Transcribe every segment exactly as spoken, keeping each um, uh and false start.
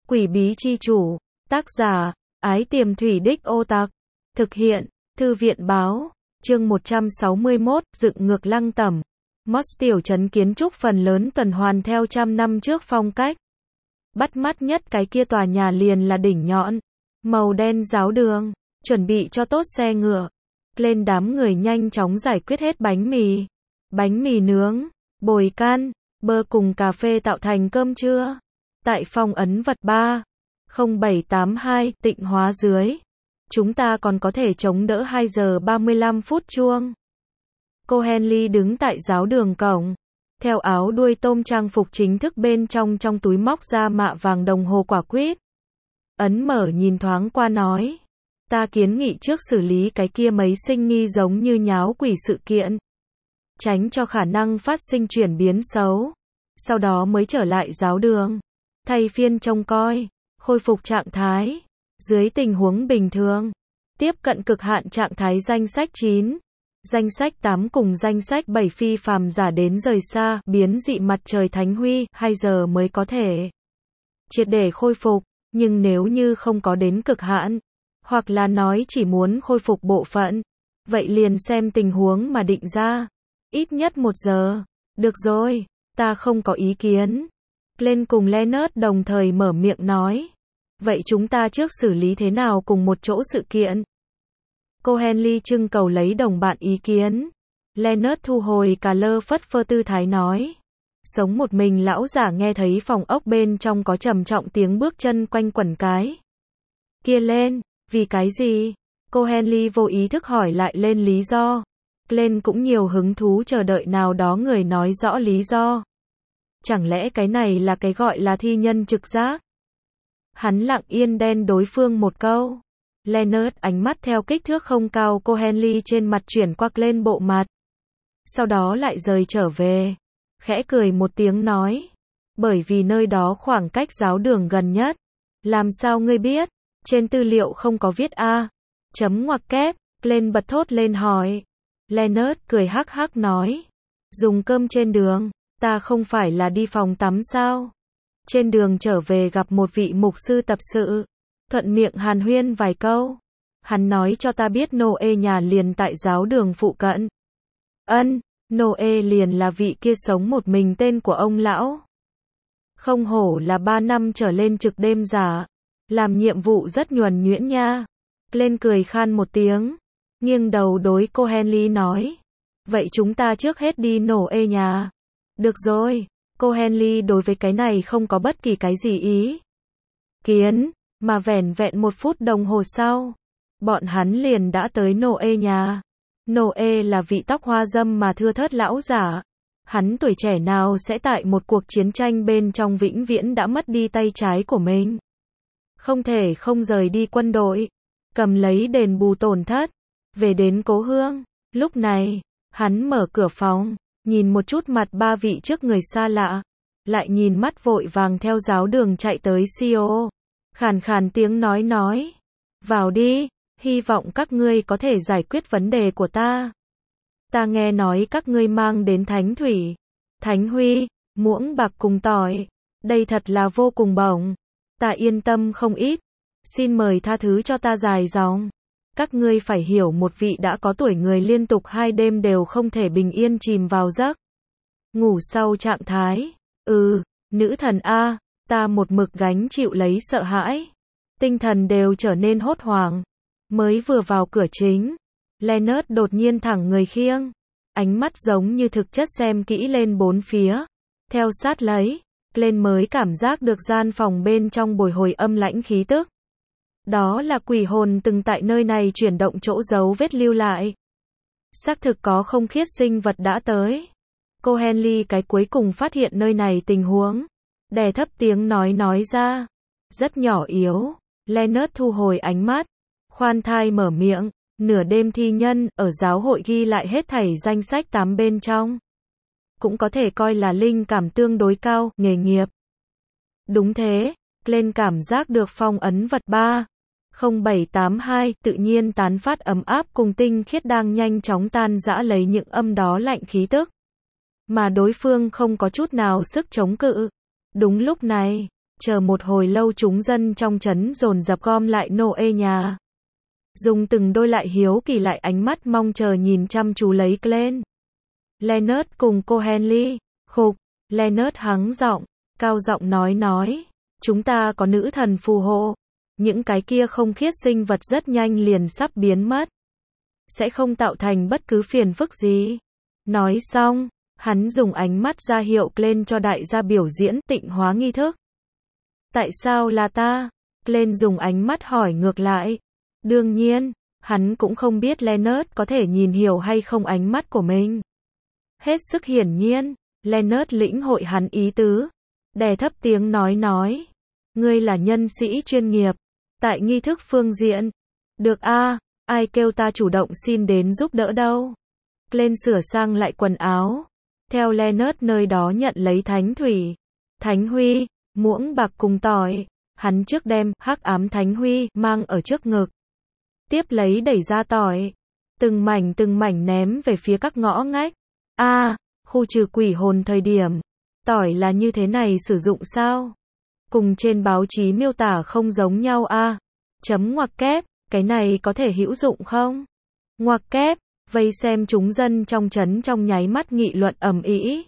Quỷ bí chi chủ. Tác giả, Ái Tiềm Thủy Đích Ô Tặc. Thực hiện, Thư viện báo. Chương một trăm sáu mươi mốt, dựng ngược Lăng Tẩm. Moss tiểu trấn kiến trúc phần lớn tuần hoàn theo trăm năm trước phong cách. Bắt mắt nhất cái kia tòa nhà liền là đỉnh nhọn, màu đen giáo đường, chuẩn bị cho tốt xe ngựa. Lên đám người nhanh chóng giải quyết hết bánh mì, bánh mì nướng, bồi can, bơ cùng cà phê tạo thành cơm trưa. Tại phòng ấn vật ba không bảy tám hai Tịnh Hóa dưới, chúng ta còn có thể chống đỡ hai giờ ba mươi lăm phút chuông. Cô Henley đứng tại giáo đường cổng, theo áo đuôi tôm trang phục chính thức bên trong trong túi móc ra mạ vàng đồng hồ quả quýt. Ấn mở nhìn thoáng qua nói, ta kiến nghị trước xử lý cái kia mấy sinh nghi giống như nháo quỷ sự kiện, tránh cho khả năng phát sinh chuyển biến xấu. Sau đó mới trở lại giáo đường, thay phiên trông coi, khôi phục trạng thái. Dưới tình huống bình thường, tiếp cận cực hạn trạng thái danh sách chín, danh sách tám cùng danh sách bảy phi phàm giả đến rời xa, biến dị mặt trời thánh huy, hai giờ mới có thể triệt để khôi phục. Nhưng nếu như không có đến cực hạn, hoặc là nói chỉ muốn khôi phục bộ phận, vậy liền xem tình huống mà định ra. Ít nhất một giờ. Được rồi, ta không có ý kiến. Glenn cùng Leonard đồng thời mở miệng nói. Vậy chúng ta trước xử lý thế nào cùng một chỗ sự kiện? Cô Henley trưng cầu lấy đồng bạn ý kiến. Leonard thu hồi cà lơ phất phơ tư thái nói. Sống một mình lão giả nghe thấy phòng ốc bên trong có trầm trọng tiếng bước chân quanh quẩn cái kia lên. Vì cái gì? Cô Henley vô ý thức hỏi lại lên lý do. Glenn cũng nhiều hứng thú chờ đợi nào đó người nói rõ lý do. Chẳng lẽ cái này là cái gọi là thi nhân trực giác? Hắn lặng yên đen đối phương một câu. Leonard ánh mắt theo kích thước không cao cô Henley trên mặt chuyển qua lên bộ mặt. Sau đó lại rời trở về. Khẽ cười một tiếng nói. Bởi vì nơi đó khoảng cách giáo đường gần nhất. Làm sao ngươi biết? Trên tư liệu không có viết A. Chấm ngoặc kép. Glenn bật thốt lên hỏi. Leonard cười hắc hắc nói. Dùng cơm trên đường. Ta không phải là đi phòng tắm sao? Trên đường trở về gặp một vị mục sư tập sự. Thuận miệng hàn huyên vài câu. Hắn nói cho ta biết Noe nhà liền tại giáo đường phụ cận. Ân, Noe liền là vị kia sống một mình tên của ông lão. Không hổ là ba năm trở lên trực đêm giả. Làm nhiệm vụ rất nhuần nhuyễn nha. Lên cười khan một tiếng. Nghiêng đầu đối cô Henley nói. Vậy chúng ta trước hết đi Noe nhà. Được rồi. Cô Henley đối với cái này không có bất kỳ cái gì ý kiến, mà vẻn vẹn một phút đồng hồ sau, bọn hắn liền đã tới Noe nhà. Noe là vị tóc hoa râm mà thưa thớt lão giả. Hắn tuổi trẻ nào sẽ tại một cuộc chiến tranh bên trong vĩnh viễn đã mất đi tay trái của mình. Không thể không rời đi quân đội, cầm lấy đền bù tổn thất, về đến cố hương. Lúc này, hắn mở cửa phòng, nhìn một chút mặt ba vị trước người xa lạ, lại nhìn mắt vội vàng theo giáo đường chạy tới xê e ô. Khàn khàn tiếng nói nói. Vào đi, hy vọng các ngươi có thể giải quyết vấn đề của ta. Ta nghe nói các ngươi mang đến thánh thủy, thánh huy, muỗng bạc cùng tỏi. Đây thật là vô cùng bổng. Ta yên tâm không ít. Xin mời tha thứ cho ta dài dòng. Các ngươi phải hiểu một vị đã có tuổi người liên tục hai đêm đều không thể bình yên chìm vào giấc ngủ sau trạng thái. Ừ, nữ thần A, ta một mực gánh chịu lấy sợ hãi. Tinh thần đều trở nên hốt hoảng. Mới vừa vào cửa chính, Leonard đột nhiên thẳng người khiêng. Ánh mắt giống như thực chất xem kỹ lên bốn phía. Theo sát lấy, Glenn mới cảm giác được gian phòng bên trong bồi hồi âm lãnh khí tức. Đó là quỷ hồn từng tại nơi này chuyển động chỗ dấu vết lưu lại. Xác thực có không khiết sinh vật đã tới. Cô Henley cái cuối cùng phát hiện nơi này tình huống. Đè thấp tiếng nói nói ra. Rất nhỏ yếu. Leonard thu hồi ánh mắt. Khoan thai mở miệng. Nửa đêm thi nhân ở giáo hội ghi lại hết thảy danh sách tám bên trong. Cũng có thể coi là linh cảm tương đối cao, nghề nghiệp. Đúng thế. Glenn cảm giác được phong ấn vật ba không bảy tám hai tự nhiên tán phát ấm áp cùng tinh khiết đang nhanh chóng tan rã lấy những âm đó lạnh khí tức. Mà đối phương không có chút nào sức chống cự. Đúng lúc này, Chờ một hồi lâu chúng dân trong trấn dồn dập gom lại Noe nhà. Dùng từng đôi lại hiếu kỳ lại ánh mắt mong chờ nhìn chăm chú lấy Glenn. Leonard cùng cô Henley, khục, Leonard hắng giọng, cao giọng nói nói, chúng ta có nữ thần phù hộ, những cái kia không khiết sinh vật rất nhanh liền sắp biến mất. Sẽ không tạo thành bất cứ phiền phức gì. Nói xong, hắn dùng ánh mắt ra hiệu Glenn cho đại gia biểu diễn tịnh hóa nghi thức. Tại sao là ta? Glenn dùng ánh mắt hỏi ngược lại. Đương nhiên, hắn cũng không biết Leonard có thể nhìn hiểu hay không ánh mắt của mình. Hết sức hiển nhiên, Leonard lĩnh hội hắn ý tứ. Đè thấp tiếng nói nói. Ngươi là nhân sĩ chuyên nghiệp. Tại nghi thức phương diện. Được a, à, ai kêu ta chủ động xin đến giúp đỡ đâu. Glenn sửa sang lại quần áo. Theo Leonard nơi đó nhận lấy thánh thủy, thánh huy, muỗng bạc cùng tỏi. Hắn trước đem hắc ám thánh huy mang ở trước ngực. Tiếp lấy đẩy ra tỏi. Từng mảnh từng mảnh ném về phía các ngõ ngách. A, à, khu trừ quỷ hồn thời điểm. Tỏi là như thế này sử dụng sao? Cùng trên báo chí miêu tả không giống nhau a. À. Chấm ngoặc kép, cái này có thể hữu dụng không? Ngoặc kép, vây xem chúng dân trong trấn trong nháy mắt nghị luận ầm ĩ.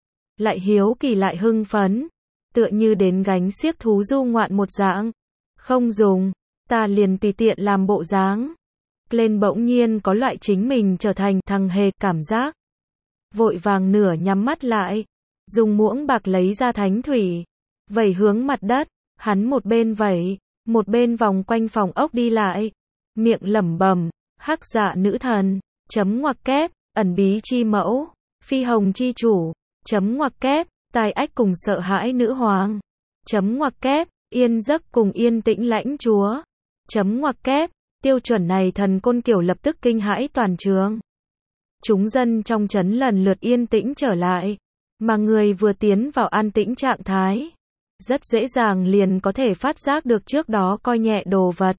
Lại hiếu kỳ lại hưng phấn, tựa như đến gánh xiếc thú du ngoạn một dạng. Không dùng, ta liền tùy tiện làm bộ dáng. Glenn bỗng nhiên có loại chính mình trở thành thằng hề cảm giác. Vội vàng nửa nhắm mắt lại, dùng muỗng bạc lấy ra thánh thủy, vẩy hướng mặt đất, hắn một bên vẩy, một bên vòng quanh phòng ốc đi lại, miệng lẩm bẩm, hắc dạ nữ thần, chấm ngoặc kép, ẩn bí chi mẫu, phi hồng chi chủ, chấm ngoặc kép, tai ách cùng sợ hãi nữ hoàng, chấm ngoặc kép, yên giấc cùng yên tĩnh lãnh chúa, chấm ngoặc kép, tiêu chuẩn này thần côn kiểu lập tức kinh hãi toàn trường. Chúng dân trong trấn lần lượt yên tĩnh trở lại, mà người vừa tiến vào an tĩnh trạng thái, rất dễ dàng liền có thể phát giác được trước đó coi nhẹ đồ vật.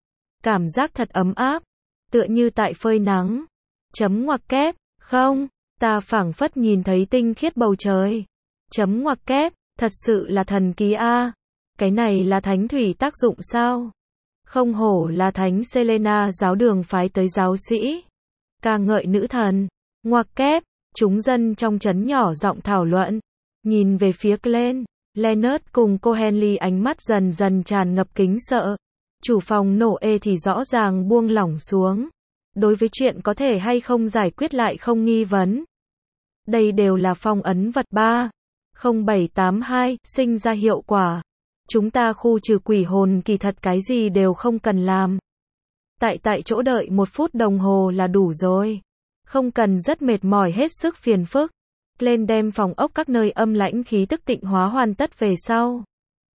Cảm giác thật ấm áp, tựa như tại phơi nắng. Chấm ngoặc kép, không, ta phảng phất nhìn thấy tinh khiết bầu trời. Chấm ngoặc kép, thật sự là thần kỳ a. Cái này là thánh thủy tác dụng sao? Không hổ là thánh Selena giáo đường phái tới giáo sĩ. Ca ngợi nữ thần. Ngoặc kép, chúng dân trong trấn nhỏ giọng thảo luận. Nhìn về phía Glenn, Leonard cùng cô Henley ánh mắt dần dần tràn ngập kính sợ. Chủ phòng Noe thì rõ ràng buông lỏng xuống. Đối với chuyện có thể hay không giải quyết lại không nghi vấn. Đây đều là phong ấn vật ba không bảy tám hai, sinh ra hiệu quả. Chúng ta khu trừ quỷ hồn kỳ thật cái gì đều không cần làm. Tại tại chỗ đợi một phút đồng hồ là đủ rồi. Không cần rất mệt mỏi hết sức phiền phức. Lên đem phòng ốc các nơi âm lãnh khí tức tịnh hóa hoàn tất về sau.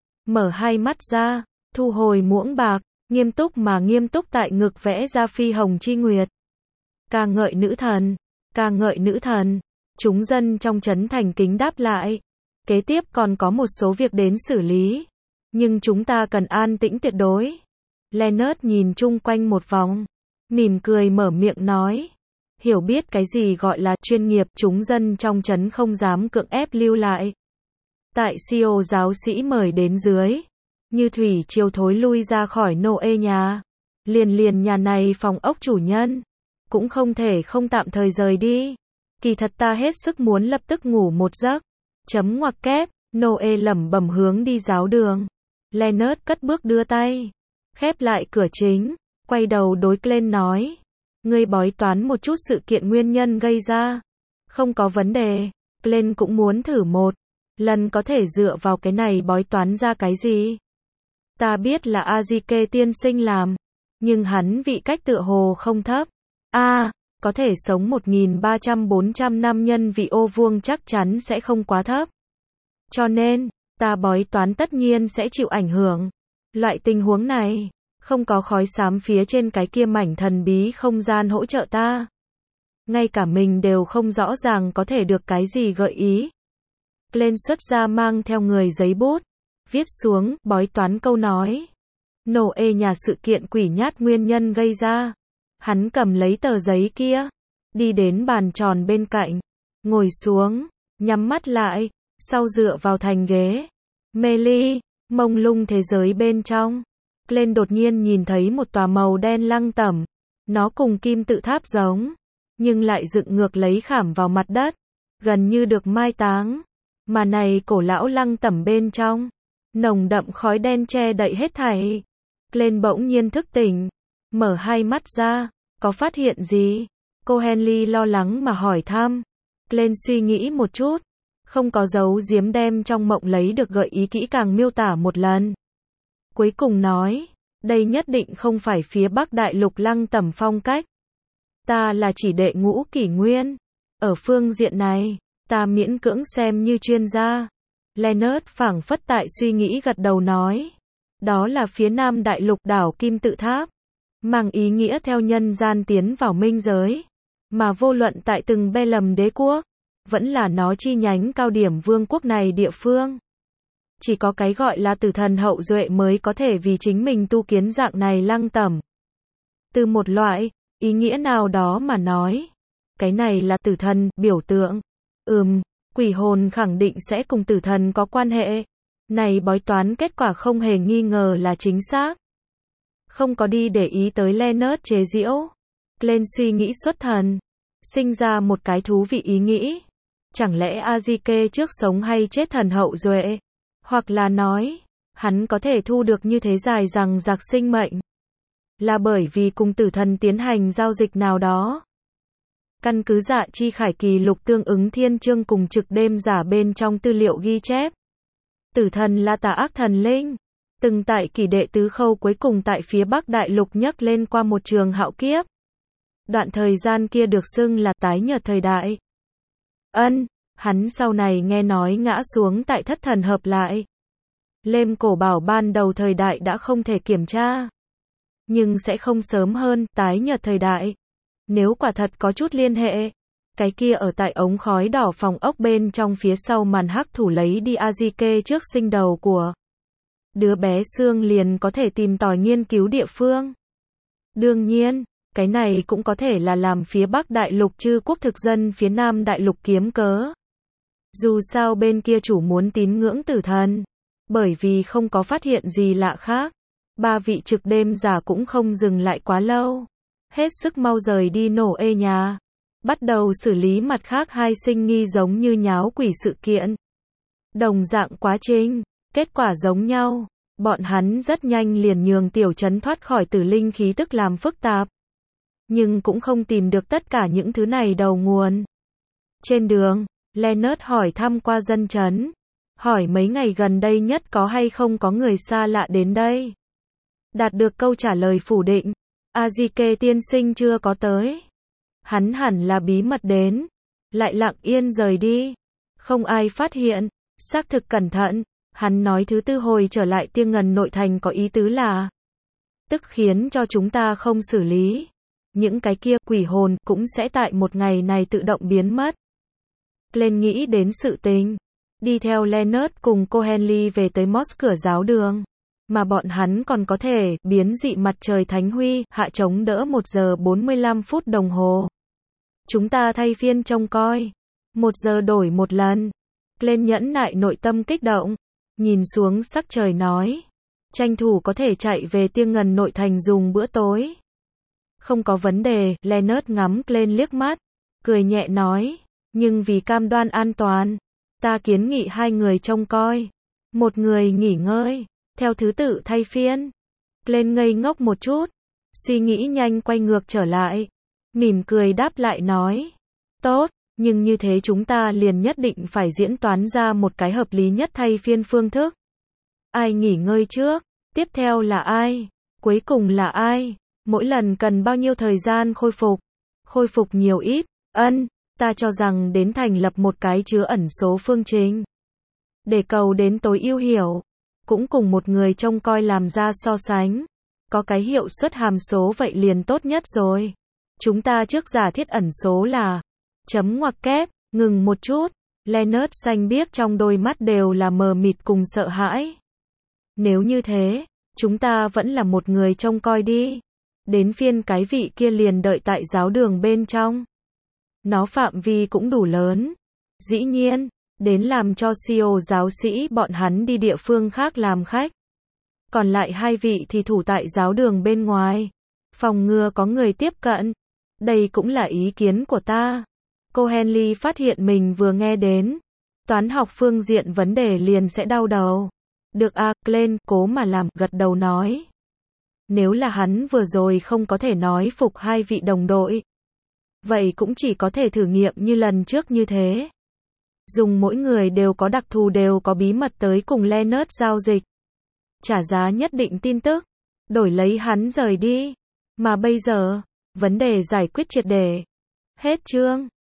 Mở hai mắt ra, thu hồi muỗng bạc, nghiêm túc mà nghiêm túc tại ngực vẽ ra phi hồng chi nguyệt. Ca ngợi nữ thần, ca ngợi nữ thần. Chúng dân trong trấn thành kính đáp lại. Kế tiếp còn có một số việc đến xử lý. Nhưng chúng ta cần an tĩnh tuyệt đối. Leonard nhìn chung quanh một vòng, mỉm cười mở miệng nói. Hiểu biết cái gì gọi là chuyên nghiệp, chúng dân trong trấn không dám cưỡng ép lưu lại. Tại Sio giáo sĩ mời đến dưới, như thủy triều thối lui ra khỏi Noe nhà. Liền liền nhà này phòng ốc chủ nhân, cũng không thể không tạm thời rời đi. Kỳ thật ta hết sức muốn lập tức ngủ một giấc. Chấm ngoặc kép, Noe lẩm bẩm hướng đi giáo đường. Leonard cất bước đưa tay, khép lại cửa chính, quay đầu đối Glenn nói. Ngươi bói toán một chút sự kiện nguyên nhân gây ra. Không có vấn đề. Glenn cũng muốn thử một lần có thể dựa vào cái này bói toán ra cái gì. Ta biết là Azike tiên sinh làm, nhưng hắn vị cách tựa hồ không thấp. A, à, có thể sống một nghìn ba trăm bốn trăm năm nhân vị ô vuông chắc chắn sẽ không quá thấp. Cho nên, ta bói toán tất nhiên sẽ chịu ảnh hưởng. Loại tình huống này, không có khói xám phía trên cái kia mảnh thần bí không gian hỗ trợ ta. Ngay cả mình đều không rõ ràng có thể được cái gì gợi ý. Glenn xuất ra mang theo người giấy bút, viết xuống, bói toán câu nói. Noe nhà sự kiện quỷ nhát nguyên nhân gây ra. Hắn cầm lấy tờ giấy kia, đi đến bàn tròn bên cạnh, ngồi xuống, nhắm mắt lại, sau dựa vào thành ghế. Mê ly, Mông lung thế giới bên trong. Glenn đột nhiên nhìn thấy một tòa màu đen lăng tẩm. Nó cùng kim tự tháp giống, nhưng lại dựng ngược lấy khảm vào mặt đất, gần như được mai táng. Mà này cổ lão lăng tẩm bên trong, nồng đậm khói đen che đậy hết thảy. Glenn bỗng nhiên thức tỉnh, mở hai mắt ra, có phát hiện gì? Cô Henley lo lắng mà hỏi thăm. Glenn suy nghĩ một chút, không có giấu giếm đem trong mộng lấy được gợi ý kỹ càng miêu tả một lần. Cuối cùng nói, đây nhất định không phải phía Bắc Đại Lục lăng tẩm phong cách. Ta là chỉ đệ ngũ kỷ nguyên. Ở phương diện này, ta miễn cưỡng xem như chuyên gia. Leonard phảng phất tại suy nghĩ gật đầu nói. Đó là phía Nam Đại Lục đảo Kim Tự Tháp. Mang ý nghĩa theo nhân gian tiến vào minh giới. Mà vô luận tại từng be lầm đế quốc, vẫn là nó chi nhánh cao điểm vương quốc này địa phương. Chỉ có cái gọi là tử thần hậu duệ mới có thể vì chính mình tu kiến dạng này lăng tẩm. Từ một loại ý nghĩa nào đó mà nói, cái này là tử thần, biểu tượng. Ừm, quỷ hồn khẳng định sẽ cùng tử thần có quan hệ. Này bói toán kết quả không hề nghi ngờ là chính xác. Không có đi để ý tới Leonard chế giễu. Glenn suy nghĩ xuất thần. Sinh ra một cái thú vị ý nghĩ. Chẳng lẽ Azike trước sống hay chết thần hậu duệ? Hoặc là nói, hắn có thể thu được như thế dài rằng giặc sinh mệnh. Là bởi vì cùng tử thần tiến hành giao dịch nào đó. Căn cứ Dạ Chi Khải Kỳ Lục tương ứng thiên chương cùng trực đêm giả bên trong tư liệu ghi chép. Tử thần là tà ác thần linh. Từng tại kỷ đệ tứ khâu cuối cùng tại phía Bắc Đại Lục nhắc lên qua một trường hạo kiếp. Đoạn thời gian kia được xưng là tái nhợt thời đại. Ân, hắn sau này nghe nói ngã xuống tại thất thần hợp lại. Lêm cổ bảo ban đầu thời đại đã không thể kiểm tra. Nhưng sẽ không sớm hơn, tái nhợt thời đại. Nếu quả thật có chút liên hệ, cái kia ở tại ống khói đỏ phòng ốc bên trong phía sau màn hắc thủ lấy đi Azike trước sinh đầu của đứa bé xương liền có thể tìm tòi nghiên cứu địa phương. Đương nhiên, cái này cũng có thể là làm phía Bắc Đại Lục chư quốc thực dân phía Nam Đại Lục kiếm cớ. Dù sao bên kia chủ muốn tín ngưỡng tử thần, bởi vì không có phát hiện gì lạ khác. Ba vị trực đêm giả cũng không dừng lại quá lâu. Hết sức mau rời đi nổ ê nhà. Bắt đầu xử lý mặt khác hai sinh nghi giống như nháo quỷ sự kiện. Đồng dạng quá trình, kết quả giống nhau. Bọn hắn rất nhanh liền nhường tiểu trấn thoát khỏi tử linh khí tức làm phức tạp. Nhưng cũng không tìm được tất cả những thứ này đầu nguồn. Trên đường, Leonard hỏi thăm qua dân trấn. Hỏi mấy ngày gần đây nhất có hay không có người xa lạ đến đây. Đạt được câu trả lời phủ định. Azike tiên sinh chưa có tới. Hắn hẳn là bí mật đến. Lại lặng yên rời đi. Không ai phát hiện. Xác thực cẩn thận. Hắn nói thứ tư hồi trở lại Tiêng Ngần nội thành có ý tứ là. Tức khiến cho chúng ta không xử lý. Những cái kia quỷ hồn cũng sẽ tại một ngày này tự động biến mất. Glenn nghĩ đến sự tình. Đi theo Leonard cùng cô Henley về tới Moss cửa giáo đường. Mà bọn hắn còn có thể biến dị mặt trời thánh huy hạ chống đỡ một giờ bốn mươi lăm phút đồng hồ. Chúng ta thay phiên trông coi. Một giờ đổi một lần. Glenn nhẫn nại nội tâm kích động. Nhìn xuống sắc trời nói. Tranh thủ có thể chạy về Tiêng Ngần nội thành dùng bữa tối. Không có vấn đề, Leonard ngắm Glenn liếc mắt. Cười nhẹ nói. Nhưng vì cam đoan an toàn. Ta kiến nghị hai người trông coi. Một người nghỉ ngơi. Theo thứ tự thay phiên. Glenn ngây ngốc một chút. Suy nghĩ nhanh quay ngược trở lại. Mỉm cười đáp lại nói. Tốt, nhưng như thế chúng ta liền nhất định phải diễn toán ra một cái hợp lý nhất thay phiên phương thức. Ai nghỉ ngơi trước? Tiếp theo là ai? Cuối cùng là ai? Mỗi lần cần bao nhiêu thời gian khôi phục? Khôi phục nhiều ít? Ân, ta cho rằng đến thành lập một cái chứa ẩn số phương trình. Để cầu đến tối ưu hiểu. Cũng cùng một người trông coi làm ra so sánh. Có cái hiệu suất hàm số vậy liền tốt nhất rồi. Chúng ta trước giả thiết ẩn số là chấm ngoặc kép, ngừng một chút. Leonard xanh biếc trong đôi mắt đều là mờ mịt cùng sợ hãi. Nếu như thế, chúng ta vẫn là một người trông coi đi. Đến phiên cái vị kia liền đợi tại giáo đường bên trong. Nó phạm vi cũng đủ lớn. Dĩ nhiên, đến làm cho xê e ô giáo sĩ bọn hắn đi địa phương khác làm khách. Còn lại hai vị thì thủ tại giáo đường bên ngoài, phòng ngừa có người tiếp cận. Đây cũng là ý kiến của ta. Cô Henley phát hiện mình vừa nghe đến toán học phương diện vấn đề liền sẽ đau đầu. Được à, Glenn, cố mà làm, gật đầu nói. Nếu là hắn vừa rồi không có thể nói phục hai vị đồng đội, vậy cũng chỉ có thể thử nghiệm như lần trước như thế. Dùng mỗi người đều có đặc thù đều có bí mật tới cùng Leonard giao dịch. Trả giá nhất định tin tức, đổi lấy hắn rời đi. Mà bây giờ, vấn đề giải quyết triệt để. Hết chương.